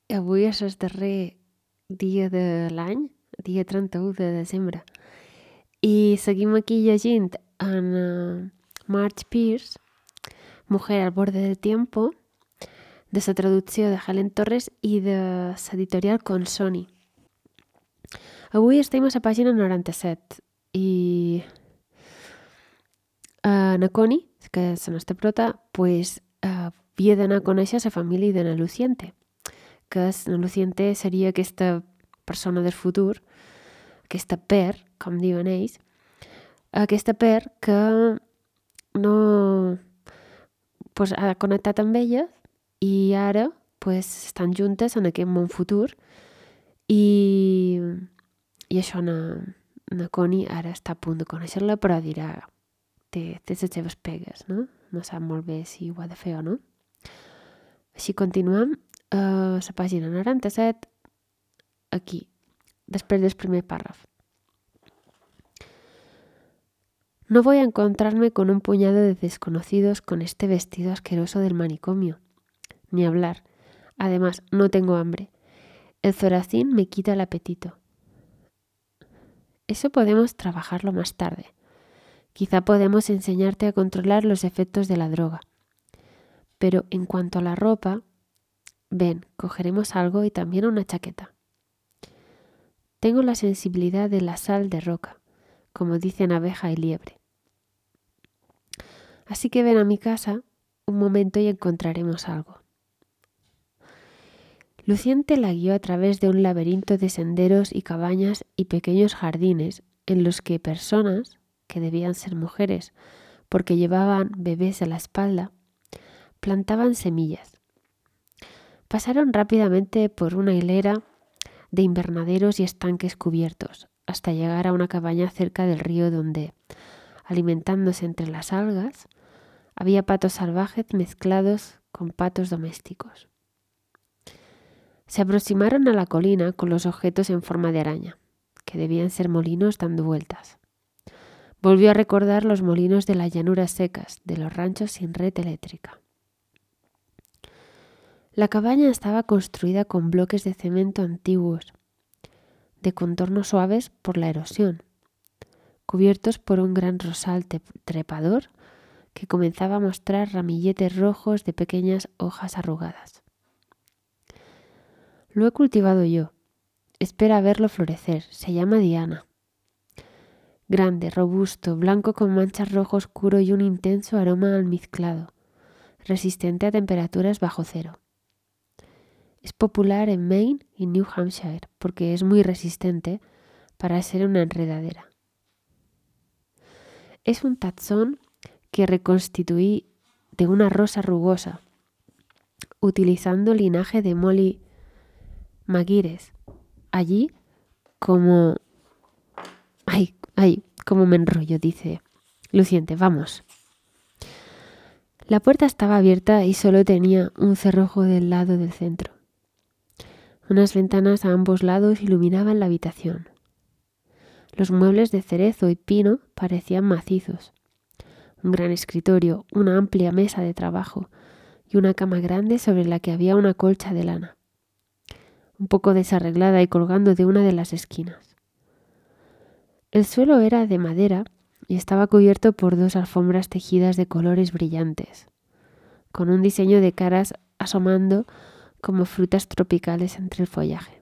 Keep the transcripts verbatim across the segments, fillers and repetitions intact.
Avui és el darrer dia de l'any, dia trenta-u de desembre. I seguim aquí llegint en uh, Marge Pierce, Mujer al borde del tiempo, de la traducció de Helen Torres i de l'editorial Consoni. Avui estem a la pàgina noranta-set i uh, na Connie, que és la nostra prota, pues, uh, havia d'anar a conèixer la família de na Luciente, que és, na Luciente seria aquesta persona del futur, aquesta per, com diuen ells, aquesta per que no pues, ha connectat amb ella i ara pues, estan juntes en aquest món futur i, i això na, na Connie ara està a punt de conèixer-la, però dirà té, té les seves pegues, no? No sap molt bé si ho ha de fer o no. Així continuem a la pàgina noranta-set, aquí, després del primer párrafo. No voy a encontrarme con un puñado de desconocidos con este vestido asqueroso del manicomio. Ni hablar. Además, no tengo hambre. El Zoracin me quita el apetito. Eso podemos trabajarlo más tarde. Quizá podemos enseñarte a controlar los efectos de la droga. Pero en cuanto a la ropa, ven, cogeremos algo y también una chaqueta. Tengo la sensibilidad de la sal de roca, como dicen abeja y liebre. Así que ven a mi casa un momento y encontraremos algo. Luciente la guió a través de un laberinto de senderos y cabañas y pequeños jardines en los que personas, que debían ser mujeres porque llevaban bebés a la espalda, plantaban semillas. Pasaron rápidamente por una hilera de invernaderos y estanques cubiertos, hasta llegar a una cabaña cerca del río donde, alimentándose entre las algas, había patos salvajes mezclados con patos domésticos. Se aproximaron a la colina con los objetos en forma de araña, que debían ser molinos dando vueltas. Volvió a recordar los molinos de las llanuras secas, de los ranchos sin red eléctrica. La cabaña estaba construida con bloques de cemento antiguos, de contornos suaves por la erosión, cubiertos por un gran rosal trepador que comenzaba a mostrar ramilletes rojos de pequeñas hojas arrugadas. Lo he cultivado yo. Espera verlo florecer. Se llama Diana. Grande, robusto, blanco con manchas rojo oscuro y un intenso aroma almizclado, resistente a temperaturas bajo cero. Es popular en Maine y New Hampshire porque es muy resistente para ser una enredadera. Es un taxón que reconstituí de una rosa rugosa, utilizando linaje de Molly Maguires. Allí, como... Ay, ay, cómo me enrollo, dice Luciente, vamos. La puerta estaba abierta y solo tenía un cerrojo del lado del centro. Unas ventanas a ambos lados iluminaban la habitación. Los muebles de cerezo y pino parecían macizos. Un gran escritorio, una amplia mesa de trabajo y una cama grande sobre la que había una colcha de lana, un poco desarreglada y colgando de una de las esquinas. El suelo era de madera y estaba cubierto por dos alfombras tejidas de colores brillantes, con un diseño de caras asomando como frutas tropicales entre el follaje.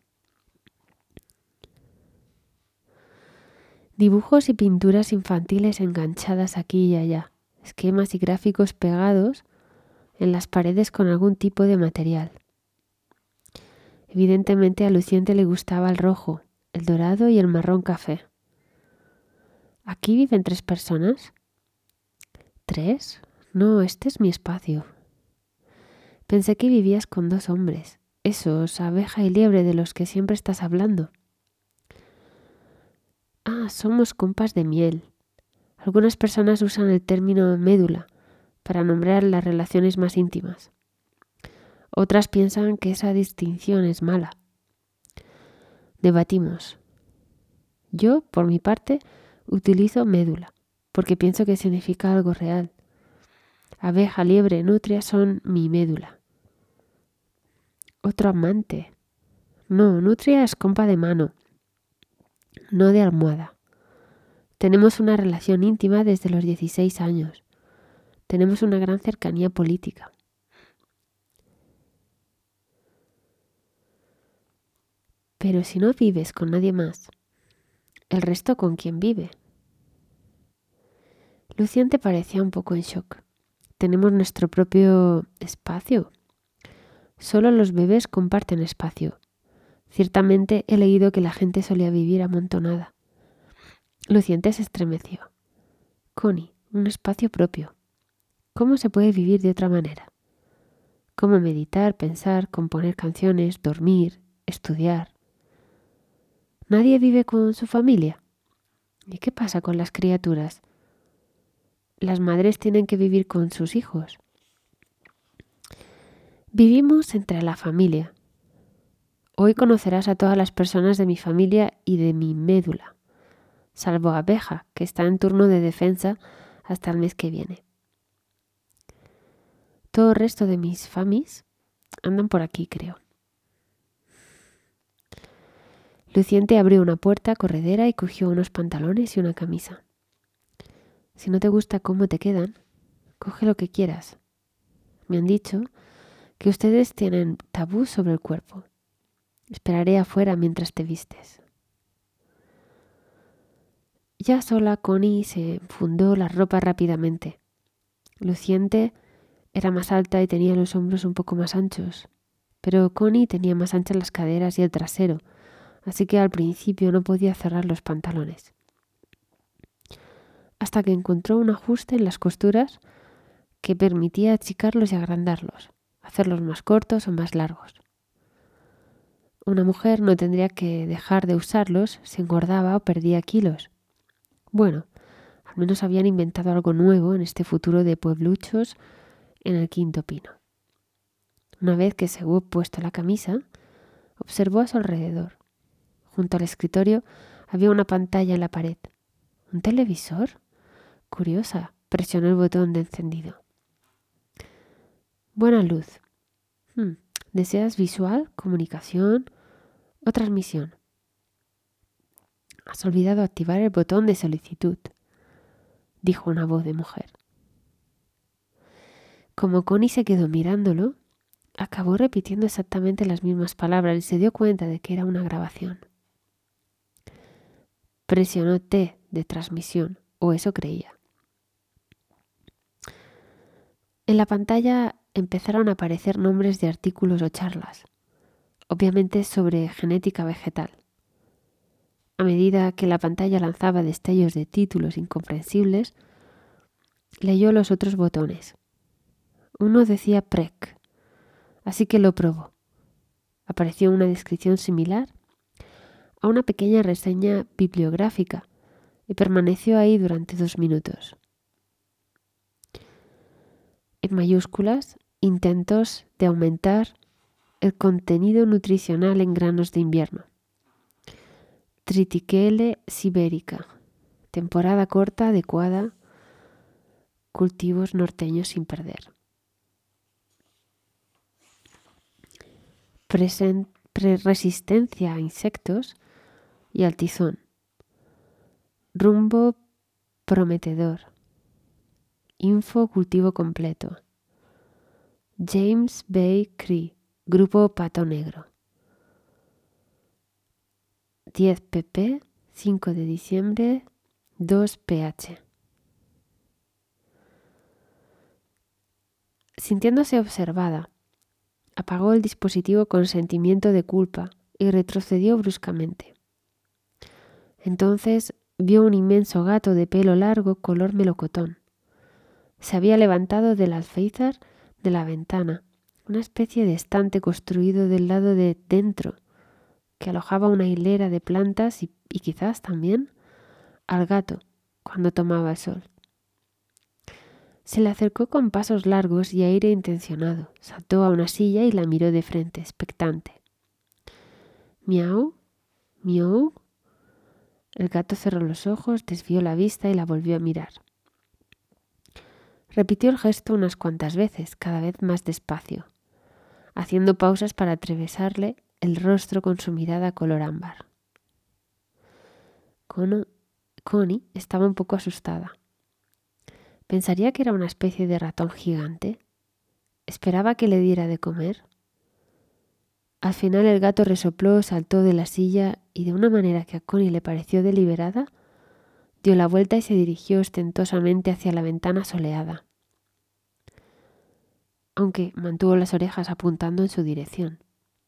Dibujos y pinturas infantiles enganchadas aquí y allá, esquemas y gráficos pegados en las paredes con algún tipo de material. Evidentemente a Luciente le gustaba el rojo, el dorado y el marrón café. ¿Aquí viven tres personas? ¿Tres? No, este es mi espacio. Pensé que vivías con dos hombres, esos abeja y liebre de los que siempre estás hablando. Ah, somos compas de miel. Algunas personas usan el término médula para nombrar las relaciones más íntimas. Otras piensan que esa distinción es mala. Debatimos. Yo, por mi parte, utilizo médula, porque pienso que significa algo real. Abeja, liebre, nutria son mi médula. Otro amante, No, nutria es compa de mano, no de almohada. Tenemos una relación íntima desde los dieciséis años. Tenemos una gran cercanía política. Pero si no vives con nadie más, ¿el resto con quién vive? Luciente parecía un poco en shock. Tenemos nuestro propio espacio. Solo los bebés comparten espacio. Ciertamente he leído que la gente solía vivir amontonada. Luciente se estremeció. Connie, un espacio propio. ¿Cómo se puede vivir de otra manera? ¿Cómo meditar, pensar, componer canciones, dormir, estudiar? ¿Nadie vive con su familia? ¿Y qué pasa con las criaturas? Las madres tienen que vivir con sus hijos. Vivimos entre la familia. Hoy conocerás a todas las personas de mi familia y de mi médula, salvo a Abeja, que está en turno de defensa hasta el mes que viene. Todo el resto de mis famis andan por aquí, creo. Luciente abrió una puerta corredera y cogió unos pantalones y una camisa. Si no te gusta cómo te quedan, coge lo que quieras. Me han dicho que ustedes tienen tabú sobre el cuerpo. Esperaré afuera mientras te vistes. Ya sola, Connie se fundó la ropa rápidamente. Luciente era más alta y tenía los hombros un poco más anchos, pero Connie tenía más anchas las caderas y el trasero, así que al principio no podía cerrar los pantalones. Hasta que encontró un ajuste en las costuras que permitía achicarlos y agrandarlos, hacerlos más cortos o más largos. Una mujer no tendría que dejar de usarlos si engordaba o perdía kilos. Bueno, al menos habían inventado algo nuevo en este futuro de puebluchos en el quinto pino. Una vez que se hubo puesto la camisa, observó a su alrededor. Junto al escritorio había una pantalla en la pared. ¿Un televisor? Curiosa, presionó el botón de encendido. Buena luz. Hmm. ¿Deseas visual, comunicación o transmisión? Has olvidado activar el botón de solicitud, dijo una voz de mujer. Como Connie se quedó mirándolo, acabó repitiendo exactamente las mismas palabras y se dio cuenta de que era una grabación. Presionó T de transmisión, o eso creía. En la pantalla empezaron a aparecer nombres de artículos o charlas, obviamente sobre genética vegetal. A medida que la pantalla lanzaba destellos de títulos incomprensibles, leyó los otros botones. Uno decía P R E C, así que lo probó. Apareció una descripción similar a una pequeña reseña bibliográfica y permaneció ahí durante dos minutos. En mayúsculas, intentos de aumentar el contenido nutricional en granos de invierno. Triticale sibérica, temporada corta adecuada, cultivos norteños sin perder. Presen- Resistencia a insectos y al tizón. Rumbo prometedor. Info cultivo completo. James Bay Cree, Grupo Pato Negro. diez pp, cinco de diciembre, dos ph. Sintiéndose observada, apagó el dispositivo con sentimiento de culpa y retrocedió bruscamente. Entonces vio un inmenso gato de pelo largo color melocotón. Se había levantado del alféizar de la ventana, una especie de estante construido del lado de dentro, que alojaba una hilera de plantas y, y quizás también al gato cuando tomaba el sol. Se le acercó con pasos largos y aire intencionado, saltó a una silla y la miró de frente, expectante. Miau, miau. El gato cerró los ojos, desvió la vista y la volvió a mirar. Repitió el gesto unas cuantas veces, cada vez más despacio, haciendo pausas para atravesarle el rostro con su mirada color ámbar. Cono, Connie estaba un poco asustada. ¿Pensaría que era una especie de ratón gigante? ¿Esperaba que le diera de comer? Al final el gato resopló, saltó de la silla y de una manera que a Connie le pareció deliberada, dio la vuelta y se dirigió ostentosamente hacia la ventana soleada, aunque mantuvo las orejas apuntando en su dirección.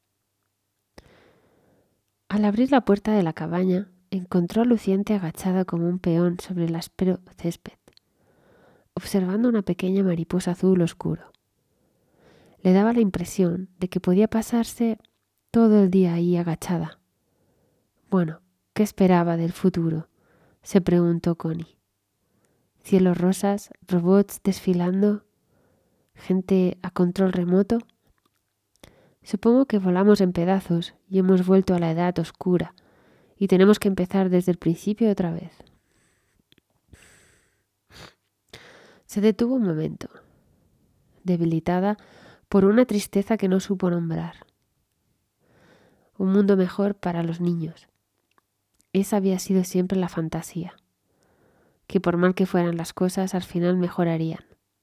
Al abrir la puerta de la cabaña, encontró a Luciente agachada como un peón sobre el áspero césped, observando una pequeña mariposa azul oscuro. Le daba la impresión de que podía pasarse todo el día ahí agachada. Bueno, ¿qué esperaba del futuro?, se preguntó Connie. Cielos rosas, robots desfilando, gente a control remoto. Supongo que volamos en pedazos y hemos vuelto a la edad oscura y tenemos que empezar desde el principio otra vez. Se detuvo un momento, debilitada por una tristeza que no supo nombrar. Un mundo mejor para los niños. Esa había sido siempre la fantasía, que por mal que fueran las cosas, al final mejorarían.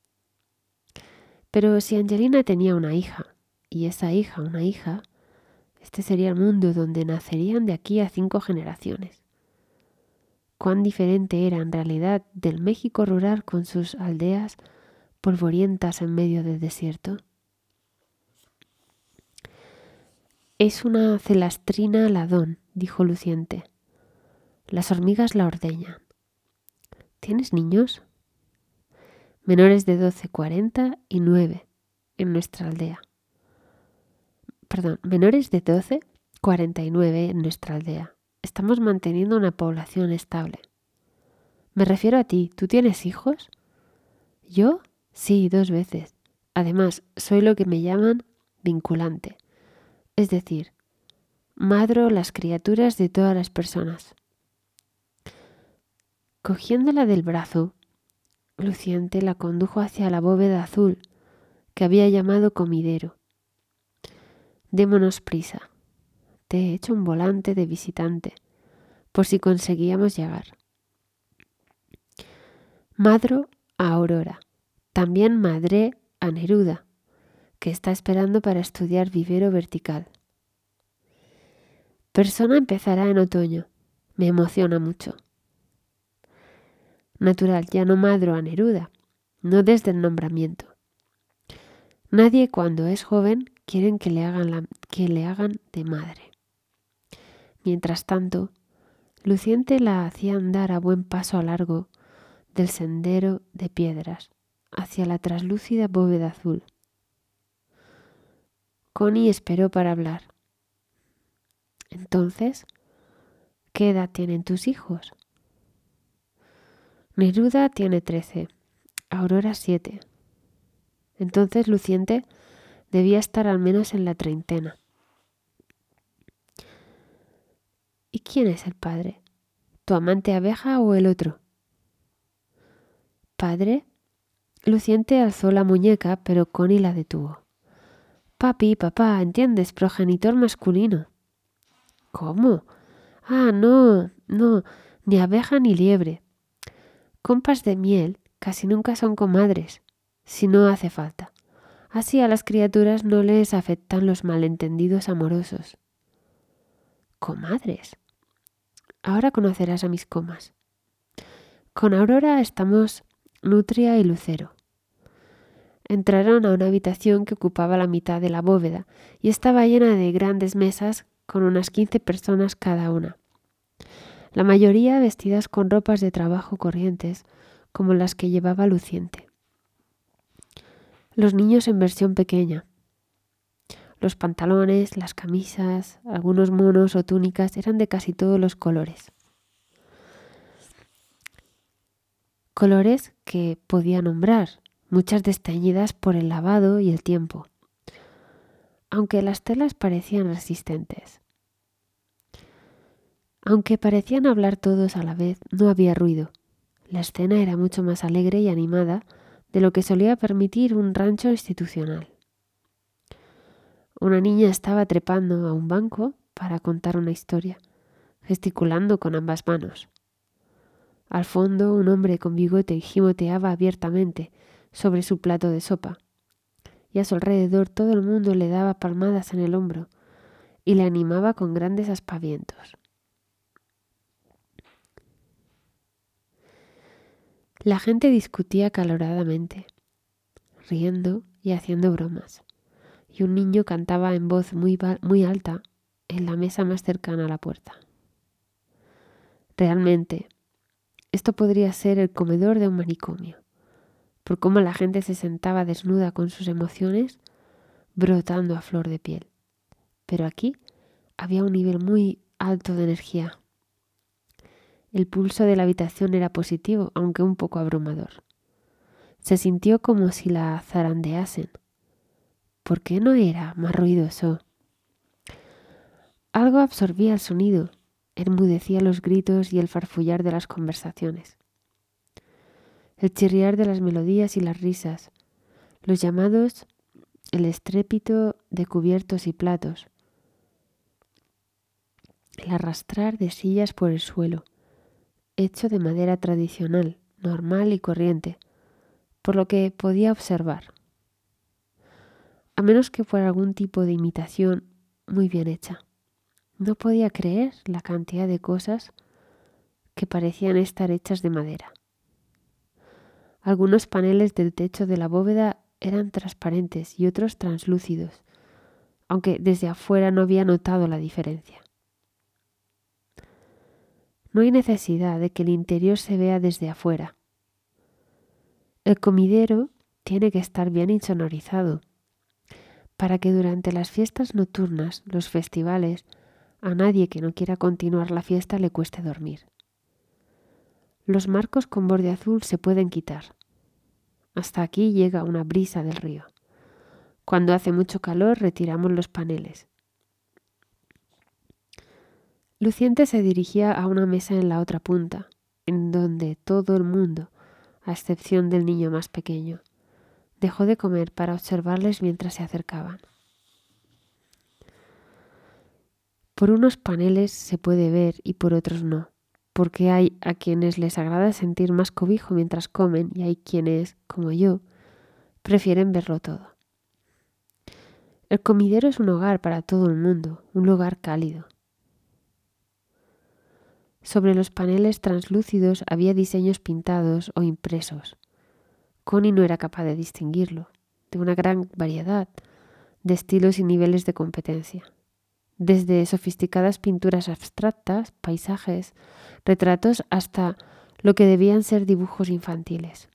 Pero si Angelina tenía una hija, y esa hija una hija, este sería el mundo donde nacerían de aquí a cinco generaciones. Cuán diferente era en realidad del México rural con sus aldeas polvorientas en medio del desierto. Es una celastrina aladón, dijo Luciente. Las hormigas la ordeñan. ¿Tienes niños? Menores de doce, cuarenta y nueve en nuestra aldea. Perdón, menores de doce, cuarenta y nueve en nuestra aldea. Estamos manteniendo una población estable. Me refiero a ti. ¿Tú tienes hijos? ¿Yo? Sí, dos veces. Además, soy lo que me llaman vinculante. Es decir, madro las criaturas de todas las personas. Cogiéndola del brazo, Luciente la condujo hacia la bóveda azul que había llamado comidero. Démonos prisa. Te he hecho un volante de visitante, por si conseguíamos llegar. Madro a Aurora, también madre a Neruda, que está esperando para estudiar vivero vertical. Persona empezará en otoño. Me emociona mucho. Natural, ya no madro a Neruda, no desde el nombramiento. Nadie cuando es joven quieren que le hagan, la, que le hagan de madre. Mientras tanto, Luciente la hacía andar a buen paso a largo del sendero de piedras hacia la traslúcida bóveda azul. Connie esperó para hablar. Entonces, ¿qué edad tienen tus hijos? Neruda tiene trece, Aurora siete. Entonces Luciente debía estar al menos en la treintena. ¿Y quién es el padre? ¿Tu amante abeja o el otro? ¿Padre? Luciente alzó la muñeca, pero Connie la detuvo. Papi, papá, ¿entiendes? Progenitor masculino. ¿Cómo? Ah, no, no, ni abeja ni liebre. Compas de miel casi nunca son comadres, si no hace falta. Así a las criaturas no les afectan los malentendidos amorosos. ¿Comadres? Ahora conocerás a mis comas. Con Aurora estamos Nutria y Lucero. Entraron a una habitación que ocupaba la mitad de la bóveda y estaba llena de grandes mesas con unas quince personas cada una. La mayoría vestidas con ropas de trabajo corrientes, como las que llevaba Luciente. Los niños en versión pequeña. Los pantalones, las camisas, algunos monos o túnicas eran de casi todos los colores. Colores que podía nombrar, muchas desteñidas por el lavado y el tiempo, aunque las telas parecían resistentes. Aunque parecían hablar todos a la vez, no había ruido. La escena era mucho más alegre y animada de lo que solía permitir un rancho institucional. Una niña estaba trepando a un banco para contar una historia, gesticulando con ambas manos. Al fondo, un hombre con bigote gimoteaba abiertamente sobre su plato de sopa, y a su alrededor todo el mundo le daba palmadas en el hombro y le animaba con grandes aspavientos. La gente discutía acaloradamente, riendo y haciendo bromas, y un niño cantaba en voz muy, muy alta en la mesa más cercana a la puerta. Realmente, esto podría ser el comedor de un manicomio, por cómo la gente se sentaba desnuda con sus emociones brotando a flor de piel. Pero aquí había un nivel muy alto de energía. El pulso de la habitación era positivo, aunque un poco abrumador. Se sintió como si la zarandeasen. ¿Por qué no era más ruidoso? Algo absorbía el sonido, enmudecía los gritos y el farfullar de las conversaciones. El chirriar de las melodías y las risas, los llamados, el estrépito de cubiertos y platos, el arrastrar de sillas por el suelo, hecho de madera tradicional, normal y corriente, por lo que podía observar. A menos que fuera algún tipo de imitación muy bien hecha. No podía creer la cantidad de cosas que parecían estar hechas de madera. Algunos paneles del techo de la bóveda eran transparentes y otros translúcidos, aunque desde afuera no había notado la diferencia. No hay necesidad de que el interior se vea desde afuera. El comidero tiene que estar bien insonorizado para que durante las fiestas nocturnas, los festivales, a nadie que no quiera continuar la fiesta le cueste dormir. Los marcos con borde azul se pueden quitar. Hasta aquí llega una brisa del río. Cuando hace mucho calor retiramos los paneles. Luciente se dirigía a una mesa en la otra punta, en donde todo el mundo, a excepción del niño más pequeño, dejó de comer para observarles mientras se acercaban. Por unos paneles se puede ver y por otros no, porque hay a quienes les agrada sentir más cobijo mientras comen y hay quienes, como yo, prefieren verlo todo. El comidero es un hogar para todo el mundo, un lugar cálido. Sobre los paneles translúcidos había diseños pintados o impresos. Connie no era capaz de distinguirlo, de una gran variedad de estilos y niveles de competencia. Desde sofisticadas pinturas abstractas, paisajes, retratos, hasta lo que debían ser dibujos infantiles.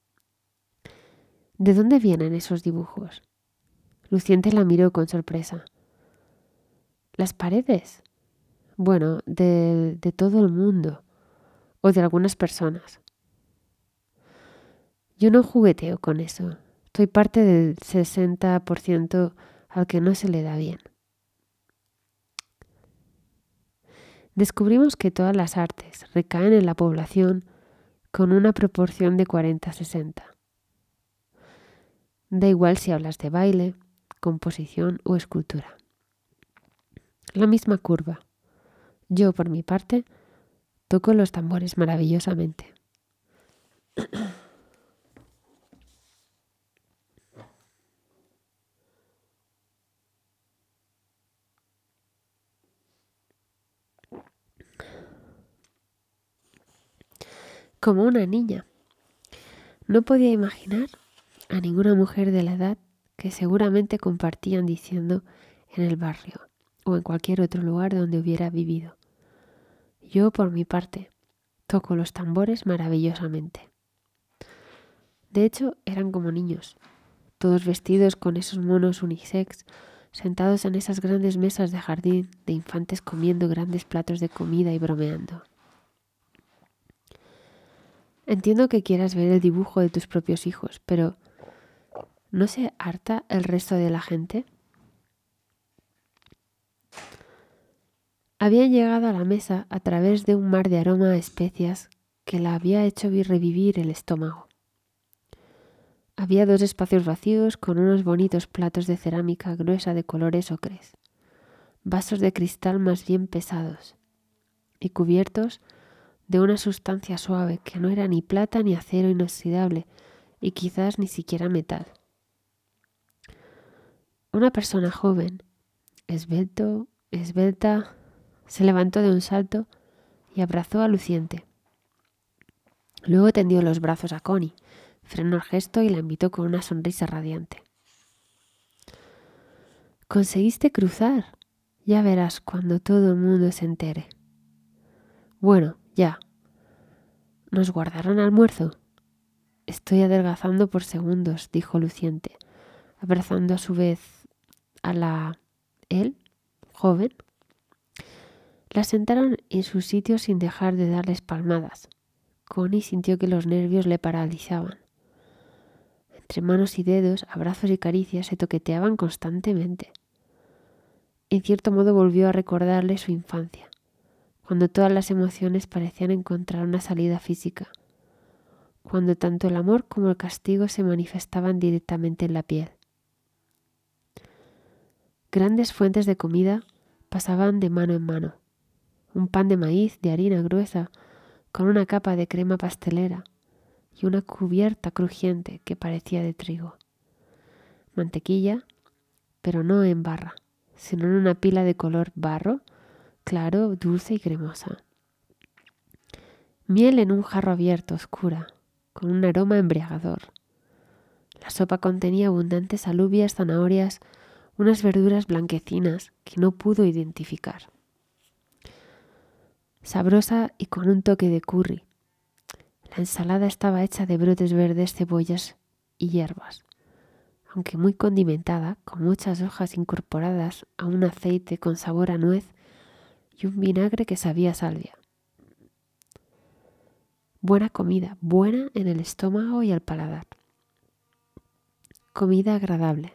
¿De dónde vienen esos dibujos? Luciente la miró con sorpresa. ¿Las paredes? Bueno, de, de todo el mundo, o de algunas personas. Yo no jugueteo con eso. Soy parte del sesenta por ciento al que no se le da bien. Descubrimos que todas las artes recaen en la población con una proporción de cuarenta a sesenta. Da igual si hablas de baile, composición o escultura. La misma curva. Yo, por mi parte, toco los tambores maravillosamente. Como una niña. No podía imaginar a ninguna mujer de la edad que seguramente compartían diciendo en el barrio o en cualquier otro lugar donde hubiera vivido. Yo, por mi parte, toco los tambores maravillosamente. De hecho, eran como niños, todos vestidos con esos monos unisex, sentados en esas grandes mesas de jardín de infantes comiendo grandes platos de comida y bromeando. Entiendo que quieras ver el dibujo de tus propios hijos, pero ¿no se harta el resto de la gente? Habían llegado a la mesa a través de un mar de aroma a especias que la había hecho revivir el estómago. Había dos espacios vacíos con unos bonitos platos de cerámica gruesa de colores ocres, vasos de cristal más bien pesados y cubiertos de una sustancia suave que no era ni plata ni acero inoxidable y quizás ni siquiera metal. Una persona joven, esbelto, esbelta, se levantó de un salto y abrazó a Luciente. Luego tendió los brazos a Connie, frenó el gesto y la invitó con una sonrisa radiante. «Conseguiste cruzar. Ya verás cuando todo el mundo se entere». «Bueno, ya. ¿Nos guardarán almuerzo?» «Estoy adelgazando por segundos», dijo Luciente, abrazando a su vez a la... él, joven. La sentaron en su sitio sin dejar de darles palmadas. Connie sintió que los nervios le paralizaban. Entre manos y dedos, abrazos y caricias se toqueteaban constantemente. En cierto modo volvió a recordarle su infancia, cuando todas las emociones parecían encontrar una salida física, cuando tanto el amor como el castigo se manifestaban directamente en la piel. Grandes fuentes de comida pasaban de mano en mano. Un pan de maíz de harina gruesa con una capa de crema pastelera y una cubierta crujiente que parecía de trigo. Mantequilla, pero no en barra, sino en una pila de color barro, claro, dulce y cremosa. Miel en un jarro abierto, oscura, con un aroma embriagador. La sopa contenía abundantes alubias, zanahorias, unas verduras blanquecinas que no pudo identificar. Sabrosa y con un toque de curry. La ensalada estaba hecha de brotes verdes, cebollas y hierbas, aunque muy condimentada, con muchas hojas incorporadas a un aceite con sabor a nuez y un vinagre que sabía a salvia. Buena comida, buena en el estómago y al paladar. Comida agradable.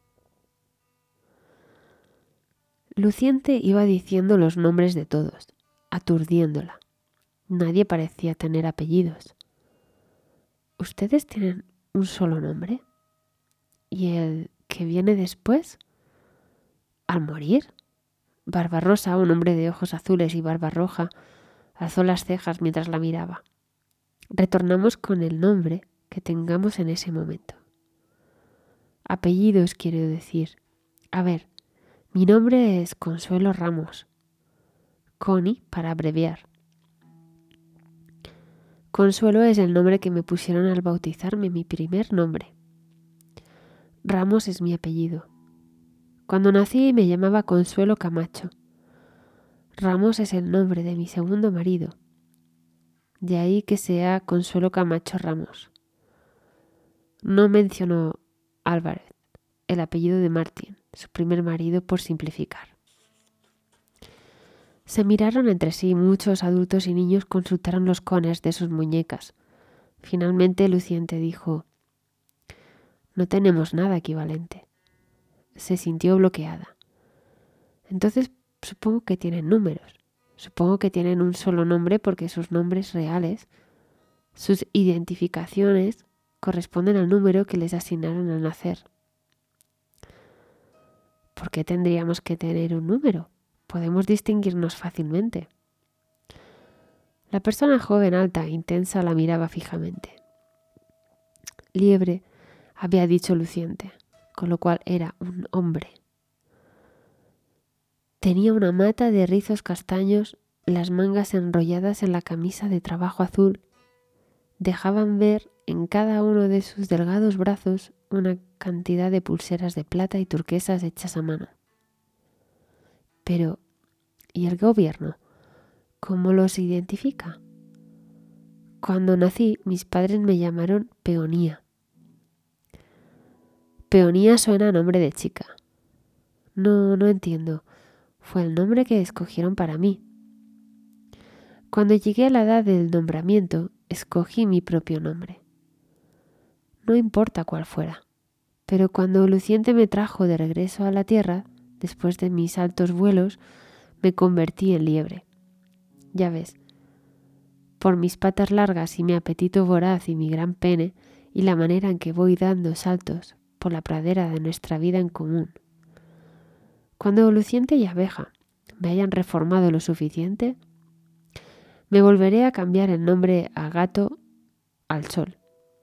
Luciente iba diciendo los nombres de todos, aturdiéndola. Nadie parecía tener apellidos. ¿Ustedes tienen un solo nombre? ¿Y el que viene después? ¿Al morir? Barbarrosa, un hombre de ojos azules y barba roja, alzó las cejas mientras la miraba. Retornamos con el nombre que tengamos en ese momento. Apellidos, quiero decir. A ver, mi nombre es Consuelo Ramos. Connie, para abreviar. Consuelo es el nombre que me pusieron al bautizarme, mi primer nombre. Ramos es mi apellido. Cuando nací me llamaba Consuelo Camacho. Ramos es el nombre de mi segundo marido. De ahí que sea Consuelo Camacho Ramos. No mencionó Álvarez, el apellido de Martín, su primer marido, por simplificar. Se miraron entre sí, muchos adultos y niños consultaron los cones de sus muñecas. Finalmente Luciente dijo: «No tenemos nada equivalente». Se sintió bloqueada. «Entonces supongo que tienen números. Supongo que tienen un solo nombre porque sus nombres reales, sus identificaciones, corresponden al número que les asignaron al nacer». ¿Por qué tendríamos que tener un número? Podemos distinguirnos fácilmente. La persona joven, alta e intensa la miraba fijamente. Liebre, había dicho Luciente, con lo cual era un hombre. Tenía una mata de rizos castaños, las mangas enrolladas en la camisa de trabajo azul dejaban ver en cada uno de sus delgados brazos una cantidad de pulseras de plata y turquesas hechas a mano. Pero, ¿y el gobierno? ¿Cómo los identifica? Cuando nací, mis padres me llamaron Peonía. Peonía suena a nombre de chica. No, no entiendo. Fue el nombre que escogieron para mí. Cuando llegué a la edad del nombramiento, escogí mi propio nombre. No importa cuál fuera, pero cuando Luciente me trajo de regreso a la tierra, después de mis altos vuelos, me convertí en liebre. Ya ves, por mis patas largas y mi apetito voraz y mi gran pene, y la manera en que voy dando saltos por la pradera de nuestra vida en común. Cuando Luciente y Abeja me hayan reformado lo suficiente, me volveré a cambiar el nombre a Gato al Sol.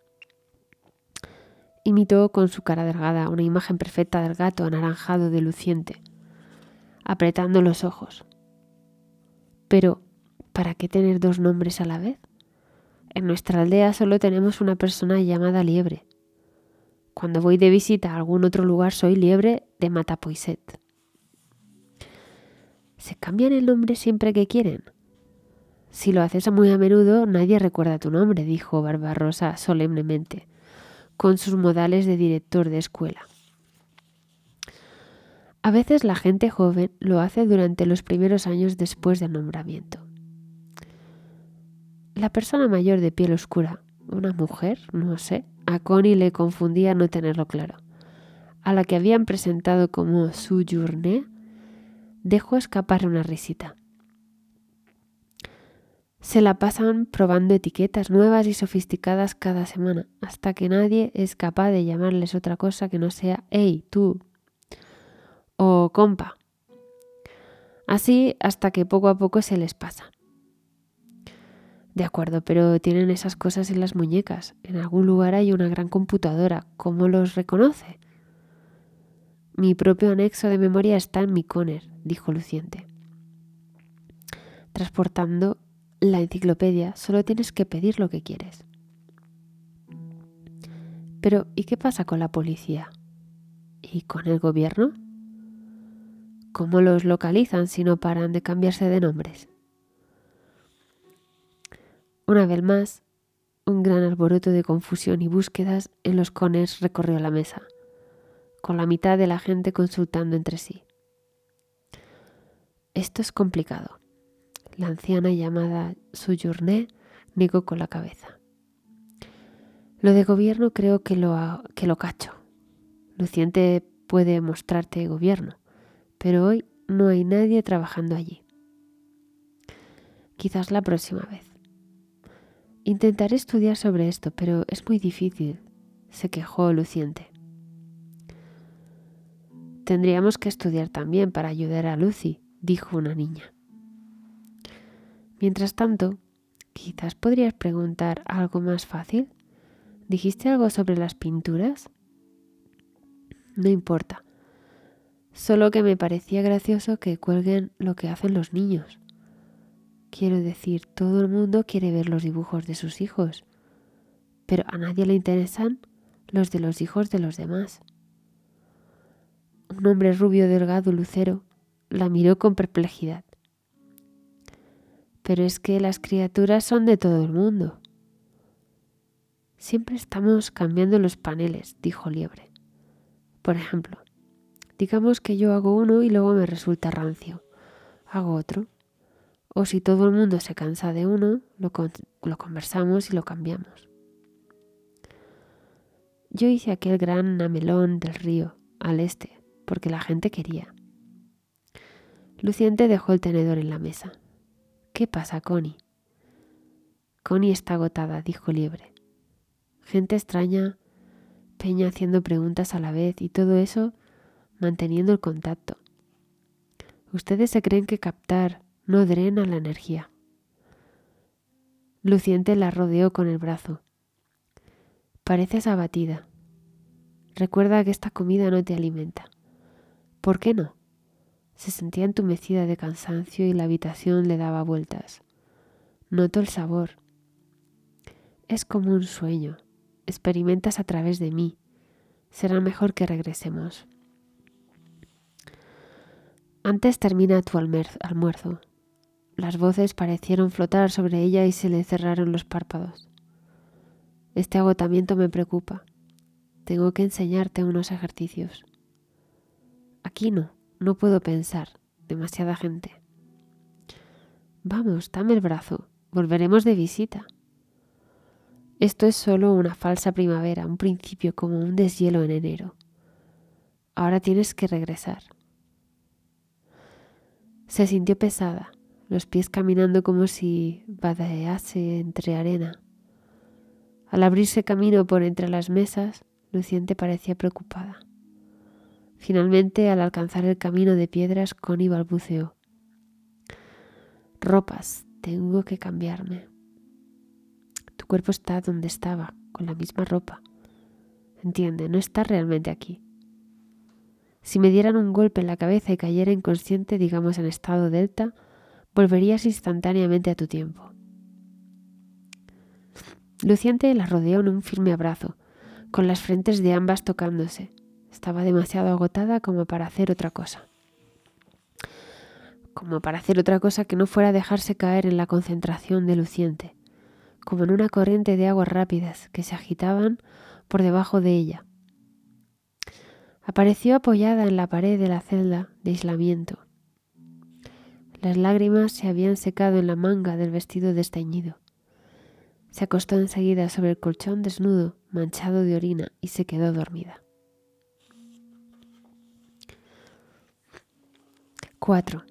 Imitó con su cara delgada una imagen perfecta del gato anaranjado de Luciente, apretando los ojos. Pero, ¿para qué tener dos nombres a la vez? En nuestra aldea solo tenemos una persona llamada Liebre. Cuando voy de visita a algún otro lugar soy Liebre de Matapoiset. ¿Se cambian el nombre siempre que quieren? Si lo haces muy a menudo, nadie recuerda tu nombre, dijo Barbarossa solemnemente, con sus modales de director de escuela. A veces la gente joven lo hace durante los primeros años después del nombramiento. La persona mayor de piel oscura, una mujer, no sé, a Connie le confundía no tenerlo claro. A la que habían presentado como su journée, dejó escapar una risita. Se la pasan probando etiquetas nuevas y sofisticadas cada semana, hasta que nadie es capaz de llamarles otra cosa que no sea «Hey, tú» o «compa». Así hasta que poco a poco se les pasa. De acuerdo, pero tienen esas cosas en las muñecas. En algún lugar hay una gran computadora. ¿Cómo los reconoce? Mi propio anexo de memoria está en mi Conner, dijo Luciente. Transportando la enciclopedia, solo tienes que pedir lo que quieres. Pero, ¿y qué pasa con la policía? ¿Y con el gobierno? ¿Cómo los localizan si no paran de cambiarse de nombres? Una vez más, un gran alboroto de confusión y búsquedas en los Conners recorrió la mesa, con la mitad de la gente consultando entre sí. Esto es complicado. La anciana llamada Sojourner negó con la cabeza. Lo de gobierno creo que lo, que lo cacho. Luciente puede mostrarte gobierno, pero hoy no hay nadie trabajando allí. Quizás la próxima vez. Intentaré estudiar sobre esto, pero es muy difícil, se quejó Luciente. Tendríamos que estudiar también para ayudar a Lucy, dijo una niña. Mientras tanto, quizás podrías preguntar algo más fácil. ¿Dijiste algo sobre las pinturas? No importa. Solo que me parecía gracioso que cuelguen lo que hacen los niños. Quiero decir, todo el mundo quiere ver los dibujos de sus hijos, pero a nadie le interesan los de los hijos de los demás. Un hombre rubio, delgado, lucero, la miró con perplejidad. Pero es que las criaturas son de todo el mundo. Siempre estamos cambiando los paneles, dijo Liebre. Por ejemplo, digamos que yo hago uno y luego me resulta rancio. Hago otro. O si todo el mundo se cansa de uno, lo, con- lo conversamos y lo cambiamos. Yo hice aquel gran namelón del río, al este, porque la gente quería. Luciente dejó el tenedor en la mesa. ¿Qué pasa, Connie? Connie está agotada, dijo Liebre. Gente extraña, Peña haciendo preguntas a la vez y todo eso manteniendo el contacto. Ustedes se creen que captar no drena la energía. Luciente la rodeó con el brazo. Pareces abatida. Recuerda que esta comida no te alimenta. ¿Por qué no? Se sentía entumecida de cansancio y la habitación le daba vueltas. Noto el sabor. Es como un sueño. Experimentas a través de mí. Será mejor que regresemos. Antes termina tu almer- almuerzo. Las voces parecieron flotar sobre ella y se le cerraron los párpados. Este agotamiento me preocupa. Tengo que enseñarte unos ejercicios. Aquí no, no puedo pensar. Demasiada gente. Vamos, dame el brazo. Volveremos de visita. Esto es solo una falsa primavera, un principio como un deshielo en enero. Ahora tienes que regresar. Se sintió pesada, los pies caminando como si vadease entre arena. Al abrirse camino por entre las mesas, Luciente parecía preocupada. Finalmente, al alcanzar el camino de piedras, Connie balbuceó: «Ropas, tengo que cambiarme». «Tu cuerpo está donde estaba, con la misma ropa. Entiende, no estás realmente aquí. Si me dieran un golpe en la cabeza y cayera inconsciente, digamos en estado delta, volverías instantáneamente a tu tiempo». Luciente la rodeó en un firme abrazo, con las frentes de ambas tocándose. Estaba demasiado agotada como para hacer otra cosa. Como para hacer otra cosa que no fuera dejarse caer en la concentración de Luciente, como en una corriente de aguas rápidas que se agitaban por debajo de ella. Apareció apoyada en la pared de la celda de aislamiento. Las lágrimas se habían secado en la manga del vestido desteñido. Se acostó enseguida sobre el colchón desnudo, manchado de orina, y se quedó dormida. cuatro.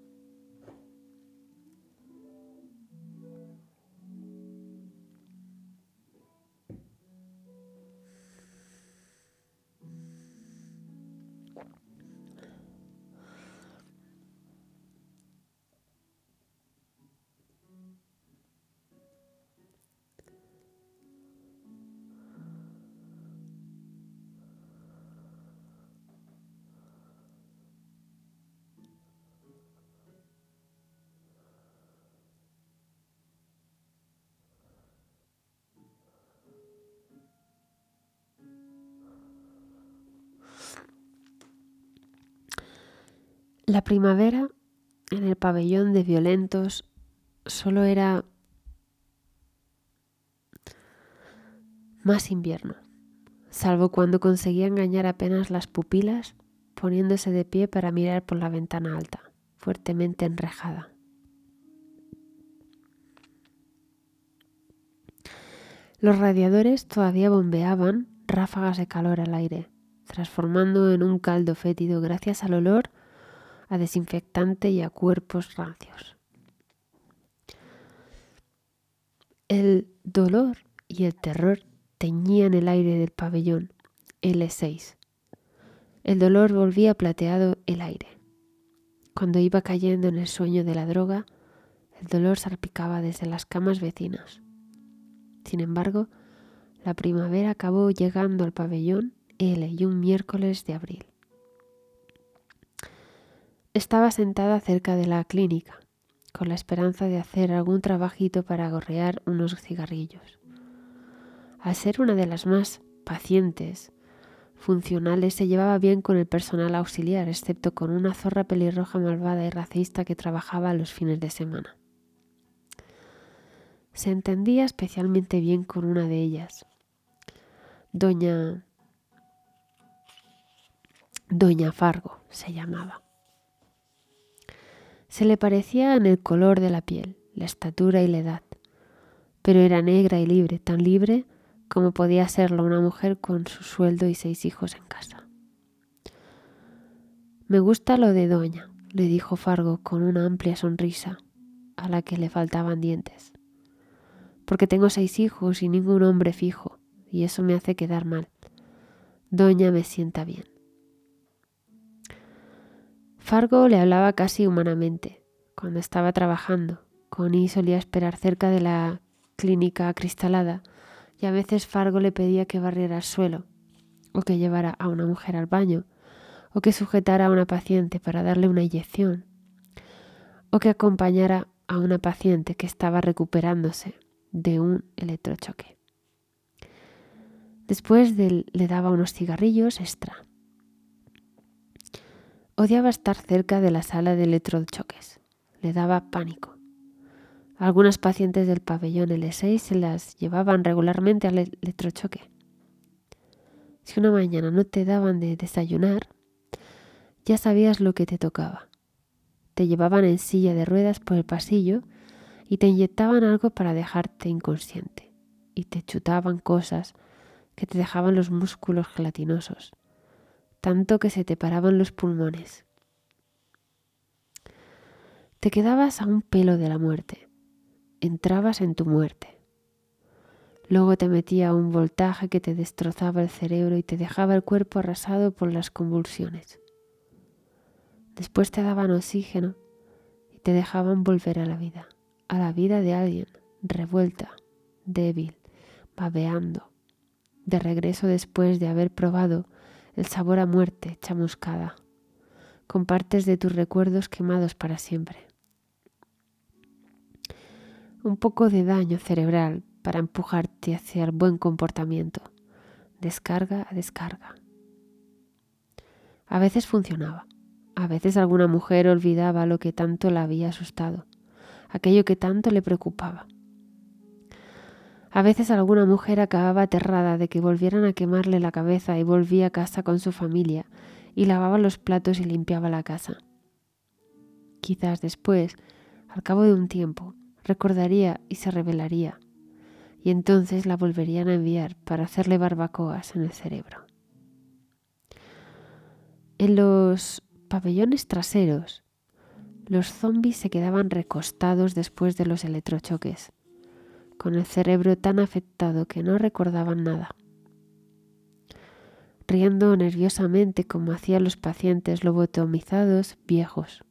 La primavera en el pabellón de violentos solo era más invierno, salvo cuando conseguía engañar apenas las pupilas, poniéndose de pie para mirar por la ventana alta, fuertemente enrejada. Los radiadores todavía bombeaban ráfagas de calor al aire, transformando en un caldo fétido gracias al olor a desinfectante y a cuerpos rancios. El dolor y el terror teñían el aire del pabellón ele seis. El dolor volvía plateado el aire. Cuando iba cayendo en el sueño de la droga, el dolor salpicaba desde las camas vecinas. Sin embargo, la primavera acabó llegando al pabellón ele y un miércoles de abril. Estaba sentada cerca de la clínica, con la esperanza de hacer algún trabajito para gorrear unos cigarrillos. Al ser una de las más pacientes, funcionales, se llevaba bien con el personal auxiliar, excepto con una zorra pelirroja malvada y racista que trabajaba los fines de semana. Se entendía especialmente bien con una de ellas, Doña... Doña Fargo se llamaba. Se le parecía en el color de la piel, la estatura y la edad, pero era negra y libre, tan libre como podía serlo una mujer con su sueldo y seis hijos en casa. «Me gusta lo de Doña», le dijo Fargo con una amplia sonrisa a la que le faltaban dientes, «porque tengo seis hijos y ningún hombre fijo, y eso me hace quedar mal. Doña me sienta bien». Fargo le hablaba casi humanamente. Cuando estaba trabajando, Connie solía esperar cerca de la clínica acristalada y a veces Fargo le pedía que barriera el suelo, o que llevara a una mujer al baño, o que sujetara a una paciente para darle una inyección, o que acompañara a una paciente que estaba recuperándose de un electrochoque. Después de, le daba unos cigarrillos extra. Odiaba estar cerca de la sala de electrochoques. Le daba pánico. Algunas pacientes del pabellón ele seis se las llevaban regularmente al electrochoque. Si una mañana no te daban de desayunar, ya sabías lo que te tocaba. Te llevaban en silla de ruedas por el pasillo y te inyectaban algo para dejarte inconsciente. Y te chutaban cosas que te dejaban los músculos gelatinosos, tanto que se te paraban los pulmones. Te quedabas a un pelo de la muerte. Entrabas en tu muerte. Luego te metía un voltaje que te destrozaba el cerebro y te dejaba el cuerpo arrasado por las convulsiones. Después te daban oxígeno y te dejaban volver a la vida, a la vida de alguien revuelta, débil, babeando, de regreso después de haber probado el sabor a muerte chamuscada, con partes de tus recuerdos quemados para siempre. Un poco de daño cerebral para empujarte hacia el buen comportamiento, descarga a descarga. A veces funcionaba, a veces alguna mujer olvidaba lo que tanto la había asustado, aquello que tanto le preocupaba. A veces alguna mujer acababa aterrada de que volvieran a quemarle la cabeza y volvía a casa con su familia y lavaba los platos y limpiaba la casa. Quizás después, al cabo de un tiempo, recordaría y se rebelaría, y entonces la volverían a enviar para hacerle barbacoas en el cerebro. En los pabellones traseros, los zombis se quedaban recostados después de los electrochoques, con el cerebro tan afectado que no recordaban nada, riendo nerviosamente como hacían los pacientes lobotomizados viejos.